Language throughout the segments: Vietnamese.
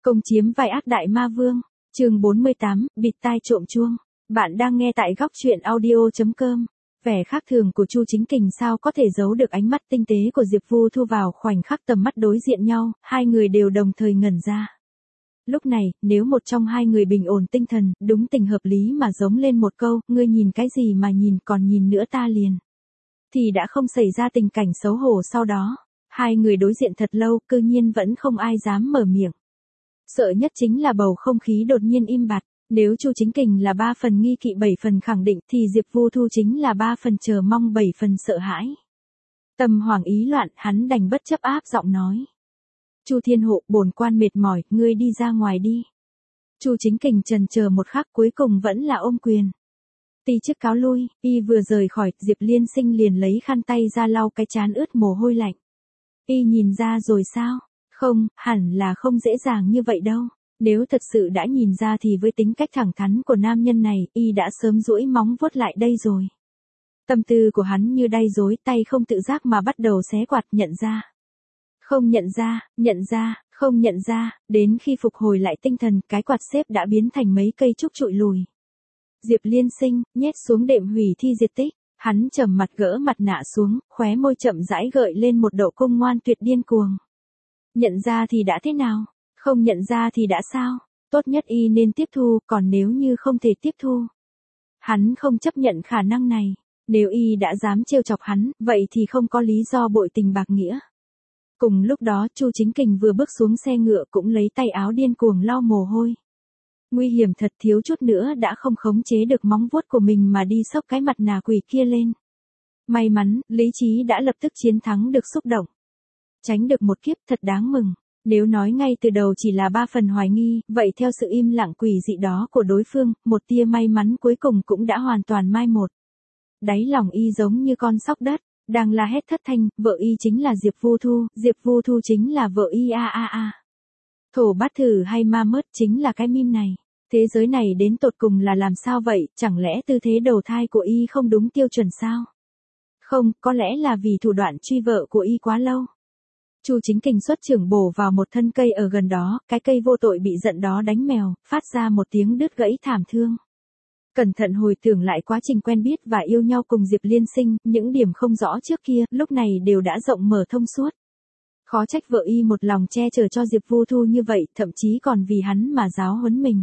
Công chiếm vai ác đại ma vương, chương 48, bịt tai trộm chuông. Bạn đang nghe tại góc truyện audio.com. Vẻ khác thường của Chu Chính Kình sao có thể giấu được ánh mắt tinh tế của Diệp Vu Thu vào khoảnh khắc tầm mắt đối diện nhau, hai người đều đồng thời ngẩn ra. Lúc này, nếu một trong hai người bình ổn tinh thần, đúng tình hợp lý mà giống lên một câu, ngươi nhìn cái gì mà nhìn còn nhìn nữa ta liền. Thì đã không xảy ra tình cảnh xấu hổ sau đó. Hai người đối diện thật lâu, cư nhiên vẫn không ai dám mở miệng. Sợ nhất chính là bầu không khí đột nhiên im bặt. Nếu Chu Chính Kình là 3 phần nghi kỵ 7 phần khẳng định thì Diệp Vu Thu chính là 3 phần chờ mong 7 phần sợ hãi. Tâm hoảng ý loạn, hắn đành bất chấp áp giọng nói. Chu Thiên Hộ, bổn quan mệt mỏi, ngươi đi ra ngoài đi. Chu Chính Kình chần chờ một khắc cuối cùng vẫn là ôm quyền. Ti chức cáo lui, y vừa rời khỏi, Diệp Liên Sinh liền lấy khăn tay ra lau cái trán ướt mồ hôi lạnh. Y nhìn ra rồi sao? Không, hẳn là không dễ dàng như vậy đâu. Nếu thật sự đã nhìn ra thì với tính cách thẳng thắn của nam nhân này, y đã sớm duỗi móng vuốt lại đây rồi. Tâm tư của hắn như đay rối, tay không tự giác mà bắt đầu xé quạt, nhận ra. Không nhận ra, không nhận ra, đến khi phục hồi lại tinh thần, cái quạt xếp đã biến thành mấy cây trúc trụi lùi. Diệp Liên Sinh, nhét xuống đệm hủy thi diệt tích, hắn trầm mặt gỡ mặt nạ xuống, khóe môi chậm rãi gợi lên một độ cung ngoan tuyệt điên cuồng. Nhận ra thì đã thế nào? Không nhận ra thì đã sao? Tốt nhất y nên tiếp thu, còn nếu như không thể tiếp thu. Hắn không chấp nhận khả năng này. Nếu y đã dám trêu chọc hắn, vậy thì không có lý do bội tình bạc nghĩa. Cùng lúc đó Chu Chính Kình vừa bước xuống xe ngựa cũng lấy tay áo điên cuồng lau mồ hôi. Nguy hiểm thật, thiếu chút nữa đã không khống chế được móng vuốt của mình mà đi xốc cái mặt nạ quỷ kia lên. May mắn, lý trí đã lập tức chiến thắng được xúc động. Tránh được một kiếp thật đáng mừng. Nếu nói ngay từ đầu chỉ là 3 phần hoài nghi, vậy theo sự im lặng quỷ dị đó của đối phương, một tia may mắn cuối cùng cũng đã hoàn toàn mai một. Đáy lòng y giống như con sóc đất, đang la hét thất thanh, vợ y chính là Diệp Vu Thu chính là vợ y a. Thổ bát thử hay ma mớt chính là cái meme này. Thế giới này đến tột cùng là làm sao vậy, chẳng lẽ tư thế đầu thai của y không đúng tiêu chuẩn sao? Không, có lẽ là vì thủ đoạn truy vợ của y quá lâu. Chu Chính Kình xuất trưởng bổ vào một thân cây ở gần đó, cái cây vô tội bị giận đó đánh mèo, phát ra một tiếng đứt gãy thảm thương. Cẩn thận hồi tưởng lại quá trình quen biết và yêu nhau cùng Diệp Liên Sinh, những điểm không rõ trước kia, lúc này đều đã rộng mở thông suốt. Khó trách vợ y một lòng che chở cho Diệp Vu Thu như vậy, thậm chí còn vì hắn mà giáo huấn mình.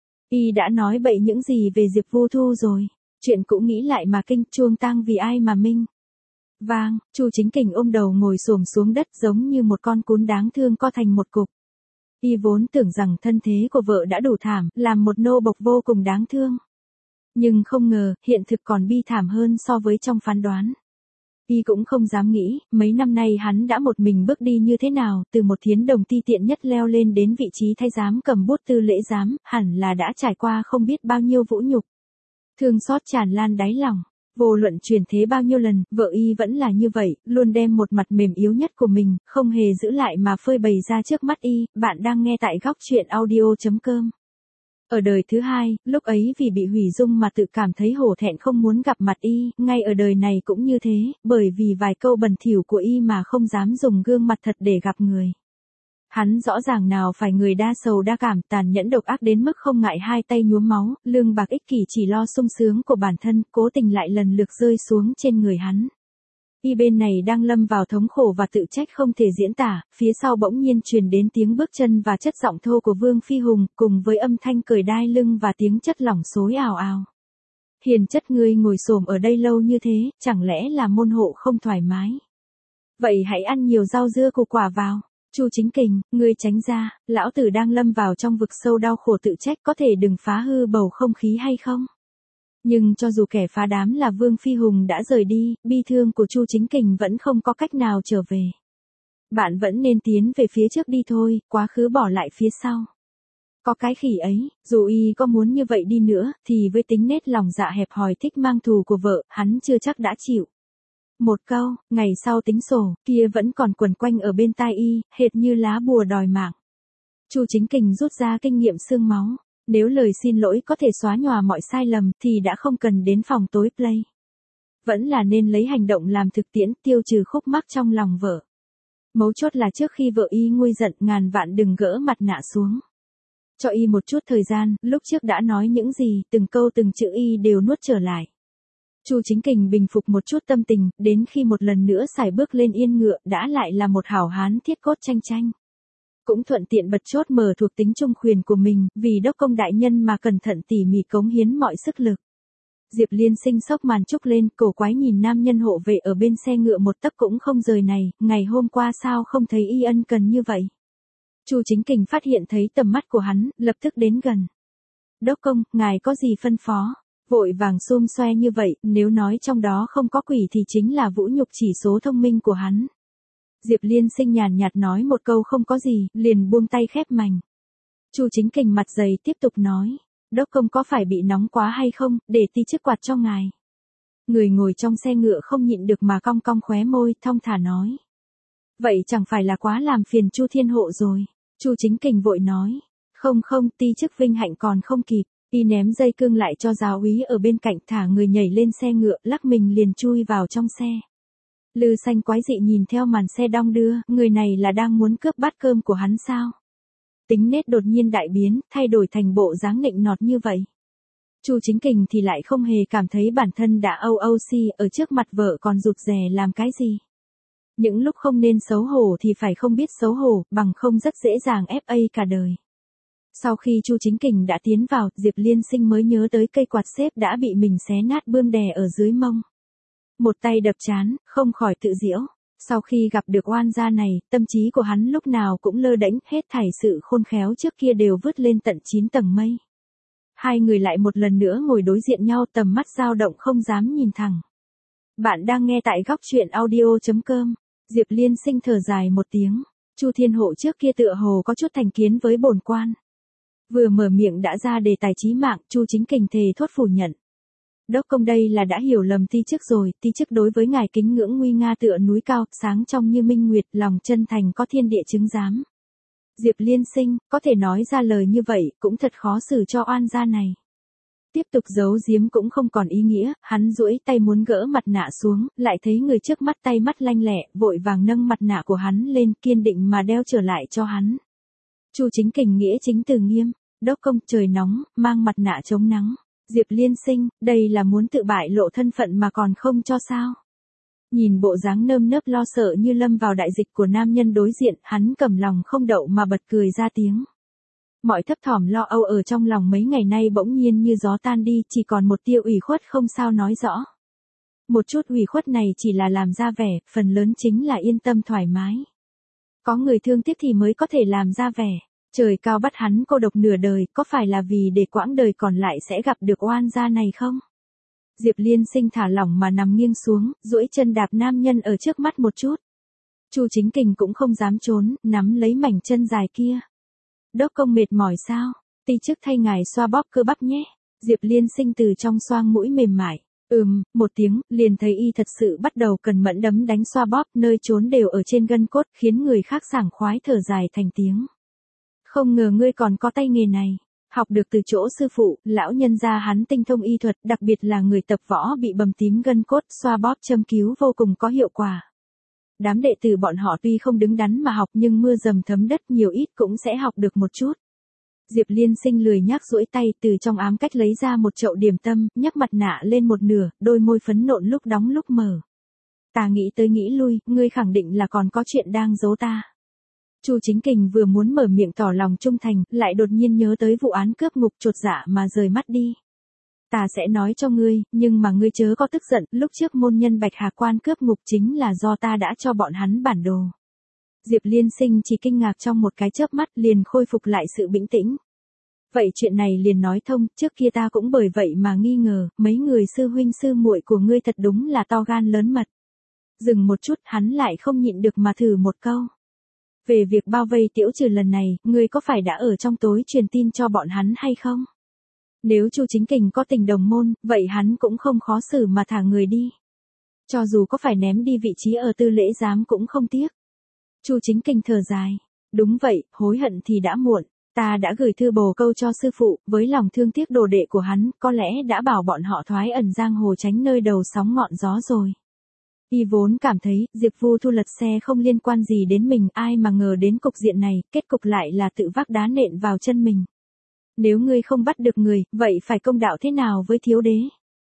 Y đã nói bậy những gì về Diệp Vu Thu rồi, chuyện cũng nghĩ lại mà kinh, chuông tang vì ai mà minh. Vang, Chu Chính Kình ôm đầu ngồi xổm xuống đất giống như một con cún đáng thương co thành một cục. Y vốn tưởng rằng thân thế của vợ đã đủ thảm, làm một nô bộc vô cùng đáng thương. Nhưng không ngờ, hiện thực còn bi thảm hơn so với trong phán đoán. Y cũng không dám nghĩ, mấy năm nay hắn đã một mình bước đi như thế nào, từ một thiến đồng ti tiện nhất leo lên đến vị trí thái giám cầm bút tư lễ giám, hẳn là đã trải qua không biết bao nhiêu vũ nhục. Thương xót tràn lan đáy lòng. Vô luận truyền thế bao nhiêu lần, vợ y vẫn là như vậy, luôn đem một mặt mềm yếu nhất của mình, không hề giữ lại mà phơi bày ra trước mắt y. Bạn đang nghe tại góc truyện audio.com. Ở đời thứ hai, lúc ấy vì bị hủy dung mà tự cảm thấy hổ thẹn không muốn gặp mặt y, ngay ở đời này cũng như thế, bởi vì vài câu bẩn thỉu của y mà không dám dùng gương mặt thật để gặp người. Hắn rõ ràng nào phải người đa sầu đa cảm, tàn nhẫn độc ác đến mức không ngại hai tay nhuốm máu, lương bạc ích kỷ chỉ lo sung sướng của bản thân, cố tình lại lần lượt rơi xuống trên người hắn. Y bên này đang lâm vào thống khổ và tự trách không thể diễn tả, phía sau bỗng nhiên truyền đến tiếng bước chân và chất giọng thô của Vương Phi Hùng, cùng với âm thanh cởi đai lưng và tiếng chất lỏng xối ào ào. Hiền chất, ngươi ngồi xổm ở đây lâu như thế, chẳng lẽ là môn hộ không thoải mái? Vậy hãy ăn nhiều rau dưa củ quả vào. Chu Chính Kình, ngươi tránh ra, lão tử đang lâm vào trong vực sâu đau khổ tự trách, có thể đừng phá hư bầu không khí hay không? Nhưng cho dù kẻ phá đám là Vương Phi Hùng đã rời đi, bi thương của Chu Chính Kình vẫn không có cách nào trở về. Bạn vẫn nên tiến về phía trước đi thôi, quá khứ bỏ lại phía sau. Có cái khỉ ấy, dù y có muốn như vậy đi nữa, thì với tính nết lòng dạ hẹp hòi thích mang thù của vợ, hắn chưa chắc đã chịu. Một câu, ngày sau tính sổ, kia vẫn còn quẩn quanh ở bên tai y, hệt như lá bùa đòi mạng. Chu Chính Kình rút ra kinh nghiệm xương máu. Nếu lời xin lỗi có thể xóa nhòa mọi sai lầm thì đã không cần đến phòng tối play. Vẫn là nên lấy hành động làm thực tiễn, tiêu trừ khúc mắc trong lòng vợ. Mấu chốt là trước khi vợ y nguôi giận, ngàn vạn đừng gỡ mặt nạ xuống. Cho y một chút thời gian, lúc trước đã nói những gì, từng câu từng chữ y đều nuốt trở lại. Chu Chính Kình bình phục một chút tâm tình, đến khi một lần nữa xài bước lên yên ngựa, đã lại là một hảo hán thiết cốt tranh tranh. Cũng thuận tiện bật chốt mở thuộc tính trung khuyền của mình, vì đốc công đại nhân mà cẩn thận tỉ mỉ cống hiến mọi sức lực. Diệp Liên Sinh xốc màn trúc lên, cổ quái nhìn nam nhân hộ vệ ở bên xe ngựa một tấc cũng không rời này, ngày hôm qua sao không thấy y ân cần như vậy. Chu Chính Kình phát hiện thấy tầm mắt của hắn, lập tức đến gần. Đốc công, ngài có gì phân phó? Vội vàng xum xoe như vậy, nếu nói trong đó không có quỷ thì chính là vũ nhục chỉ số thông minh của hắn. Diệp Liên Sinh nhàn nhạt nói một câu không có gì, liền buông tay khép mành. Chu Chính Kình mặt dày tiếp tục nói, đốc công có phải bị nóng quá hay không, để ti chiếc quạt cho ngài. Người ngồi trong xe ngựa không nhịn được mà cong cong khóe môi, thong thả nói. Vậy chẳng phải là quá làm phiền Chu Thiên Hộ rồi. Chu Chính Kình vội nói, không không, ti chức vinh hạnh còn không kịp. Y ném dây cương lại cho giáo úy ở bên cạnh, thả người nhảy lên xe ngựa, lắc mình liền chui vào trong xe. Lư Xanh quái dị nhìn theo màn xe đong đưa, người này là đang muốn cướp bát cơm của hắn sao? Tính nết đột nhiên đại biến, thay đổi thành bộ dáng nịnh nọt như vậy. Chu Chính Kình thì lại không hề cảm thấy bản thân đã OOC, ở trước mặt vợ còn rụt rè làm cái gì. Những lúc không nên xấu hổ thì phải không biết xấu hổ, bằng không rất dễ dàng FA cả đời. Sau khi Chu Chính Kình đã tiến vào, Diệp Liên Sinh mới nhớ tới cây quạt xếp đã bị mình xé nát bươm đè ở dưới mông. Một tay đập trán, không khỏi tự giễu. Sau khi gặp được oan gia này, tâm trí của hắn lúc nào cũng lơ đễnh, hết thảy sự khôn khéo trước kia đều vứt lên tận 9 tầng mây. Hai người lại một lần nữa ngồi đối diện nhau, tầm mắt dao động không dám nhìn thẳng. Bạn đang nghe tại góc truyện audio.com. Diệp Liên Sinh thở dài một tiếng. Chu Thiên Hộ trước kia tựa hồ có chút thành kiến với bổn quan. Vừa mở miệng đã ra đề tài chí mạng, Chu Chính Kình thề thốt phủ nhận. Đốc công đây là đã hiểu lầm ti chức rồi, ti chức đối với ngài kính ngưỡng nguy nga tựa núi cao, sáng trong như minh nguyệt, lòng chân thành có thiên địa chứng giám. Diệp Liên Sinh, có thể nói ra lời như vậy, cũng thật khó xử cho oan gia này. Tiếp tục giấu giếm cũng không còn ý nghĩa, hắn duỗi tay muốn gỡ mặt nạ xuống, lại thấy người trước mắt tay mắt lanh lẹ, vội vàng nâng mặt nạ của hắn lên, kiên định mà đeo trở lại cho hắn. Chu Chính Kình nghĩa chính từ nghiêm, đốc công trời nóng, mang mặt nạ chống nắng. Diệp Liên Sinh, đây là muốn tự bại lộ thân phận mà còn không cho sao. Nhìn bộ dáng nơm nớp lo sợ như lâm vào đại dịch của nam nhân đối diện, hắn cầm lòng không đậu mà bật cười ra tiếng. Mọi thấp thỏm lo âu ở trong lòng mấy ngày nay bỗng nhiên như gió tan đi, chỉ còn một tia ủy khuất không sao nói rõ. Một chút ủy khuất này chỉ là làm ra vẻ, phần lớn chính là yên tâm thoải mái. Có người thương tiếc thì mới có thể làm ra vẻ. Trời cao bắt hắn cô độc nửa đời, có phải là vì để quãng đời còn lại sẽ gặp được oan gia này không? Diệp Liên Sinh thả lỏng mà nằm nghiêng xuống, duỗi chân đạp nam nhân ở trước mắt một chút. Chu Chính Kình cũng không dám trốn, nắm lấy mảnh chân dài kia. Đốc công mệt mỏi sao? Ti chức thay ngài xoa bóp cơ bắp nhé. Diệp Liên Sinh từ trong xoang mũi mềm mại. Một tiếng, liền thấy y thật sự bắt đầu cần mẫn đấm đánh xoa bóp, nơi trốn đều ở trên gân cốt, khiến người khác sảng khoái thở dài thành tiếng. Không ngờ ngươi còn có tay nghề này. Học được từ chỗ sư phụ, lão nhân gia hắn tinh thông y thuật, đặc biệt là người tập võ bị bầm tím gân cốt, xoa bóp châm cứu vô cùng có hiệu quả. Đám đệ tử bọn họ tuy không đứng đắn mà học nhưng mưa dầm thấm đất nhiều ít cũng sẽ học được một chút. Diệp Liên Sinh lười nhác duỗi tay từ trong ám cách lấy ra một chậu điểm tâm, nhấc mặt nạ lên một nửa, đôi môi phấn nộn lúc đóng lúc mở. Ta nghĩ tới nghĩ lui, ngươi khẳng định là còn có chuyện đang giấu ta. Chu Chính Kình vừa muốn mở miệng tỏ lòng trung thành, lại đột nhiên nhớ tới vụ án cướp ngục, chột dạ mà rời mắt đi. Ta sẽ nói cho ngươi, nhưng mà ngươi chớ có tức giận, lúc trước môn nhân Bạch Hà Quan cướp ngục chính là do ta đã cho bọn hắn bản đồ. Diệp Liên Sinh chỉ kinh ngạc trong một cái chớp mắt liền khôi phục lại sự bình tĩnh. Vậy chuyện này liền nói thông, trước kia ta cũng bởi vậy mà nghi ngờ, mấy người sư huynh sư muội của ngươi thật đúng là to gan lớn mật. Dừng một chút, hắn lại không nhịn được mà thử một câu. Về việc bao vây Tiễu Trừ lần này, ngươi có phải đã ở trong tối truyền tin cho bọn hắn hay không? Nếu Chu Chính Kình có tình đồng môn, vậy hắn cũng không khó xử mà thả người đi. Cho dù có phải ném đi vị trí ở tư lễ giám cũng không tiếc. Chu Chính Kình thở dài. Đúng vậy, hối hận thì đã muộn. Ta đã gửi thư bồ câu cho sư phụ, với lòng thương tiếc đồ đệ của hắn, có lẽ đã bảo bọn họ thoái ẩn giang hồ tránh nơi đầu sóng ngọn gió rồi. Y vốn cảm thấy, Diệp Vu Thu lật xe không liên quan gì đến mình, ai mà ngờ đến cục diện này, kết cục lại là tự vác đá nện vào chân mình. Nếu ngươi không bắt được người, vậy phải công đạo thế nào với thiếu đế?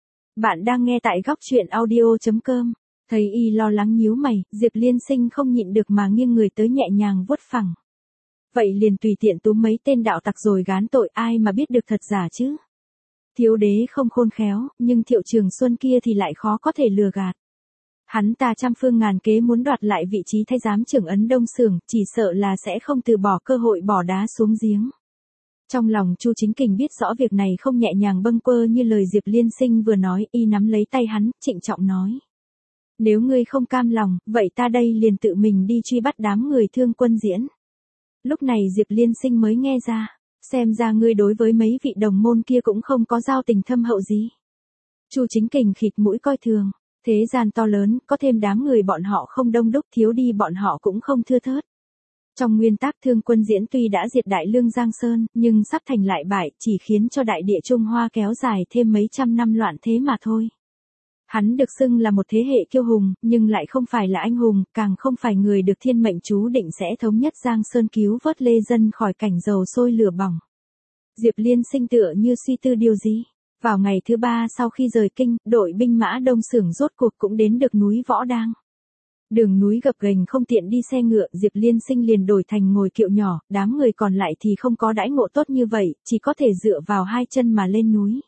Bạn đang nghe tại góc truyện audio.com. Thấy y lo lắng nhíu mày, Diệp Liên Sinh không nhịn được mà nghiêng người tới nhẹ nhàng vuốt phẳng. Vậy liền tùy tiện túm mấy tên đạo tặc rồi gán tội, ai mà biết được thật giả chứ? Thiếu đế không khôn khéo, nhưng Thiệu Trường Xuân kia thì lại khó có thể lừa gạt. Hắn ta trăm phương ngàn kế muốn đoạt lại vị trí thái giám trưởng Ấn Đông Xưởng, chỉ sợ là sẽ không từ bỏ cơ hội bỏ đá xuống giếng. Trong lòng Chu Chính Kình biết rõ việc này không nhẹ nhàng bâng quơ như lời Diệp Liên Sinh vừa nói, y nắm lấy tay hắn, trịnh trọng nói. Nếu ngươi không cam lòng, vậy ta đây liền tự mình đi truy bắt đám người Thương Quân Diễn. Lúc này Diệp Liên Sinh mới nghe ra, xem ra ngươi đối với mấy vị đồng môn kia cũng không có giao tình thâm hậu gì. Chu Chính Kình khịt mũi coi thường, thế gian to lớn, có thêm đám người bọn họ không đông đúc, thiếu đi bọn họ cũng không thưa thớt. Trong nguyên tắc Thương Quân Diễn tuy đã diệt Đại Lương Giang Sơn, nhưng sắp thành lại bại, chỉ khiến cho đại địa Trung Hoa kéo dài thêm mấy trăm năm loạn thế mà thôi. Hắn được xưng là một thế hệ kiêu hùng, nhưng lại không phải là anh hùng, càng không phải người được thiên mệnh chú định sẽ thống nhất Giang Sơn cứu vớt lê dân khỏi cảnh dầu sôi lửa bỏng. Diệp Liên Sinh tựa như suy tư điều gì. Vào ngày thứ 3 sau khi rời kinh, đội binh mã Đông Xưởng rốt cuộc cũng đến được núi Võ Đang. Đường núi gập ghềnh không tiện đi xe ngựa, Diệp Liên Sinh liền đổi thành ngồi kiệu nhỏ, đám người còn lại thì không có đãi ngộ tốt như vậy, chỉ có thể dựa vào hai chân mà lên núi.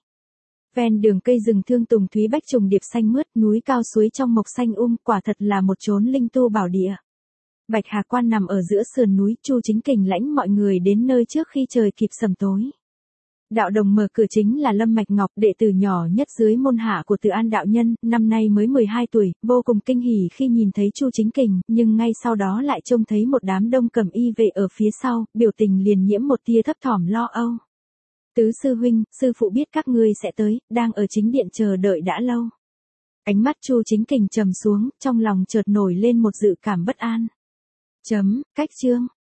Ven đường cây rừng thương tùng thúy bách trùng điệp xanh mướt, núi cao suối trong mộc xanh quả thật là một chốn linh tu bảo địa. Bạch Hà Quan nằm ở giữa sườn núi, Chu Chính Kình lãnh mọi người đến nơi trước khi trời kịp sầm tối. Đạo đồng mở cửa chính là Lâm Mạch Ngọc, đệ tử nhỏ nhất dưới môn hạ của Từ An đạo nhân, năm nay mới 12 tuổi, vô cùng kinh hỉ khi nhìn thấy Chu Chính Kình, nhưng ngay sau đó lại trông thấy một đám đông cẩm y vệ ở phía sau, biểu tình liền nhiễm một tia thấp thỏm lo âu. Tứ sư huynh, sư phụ biết các ngươi sẽ tới, đang ở chính điện chờ đợi đã lâu. Ánh mắt Chu Chính Kình trầm xuống, trong lòng chợt nổi lên một dự cảm bất an. Cách chương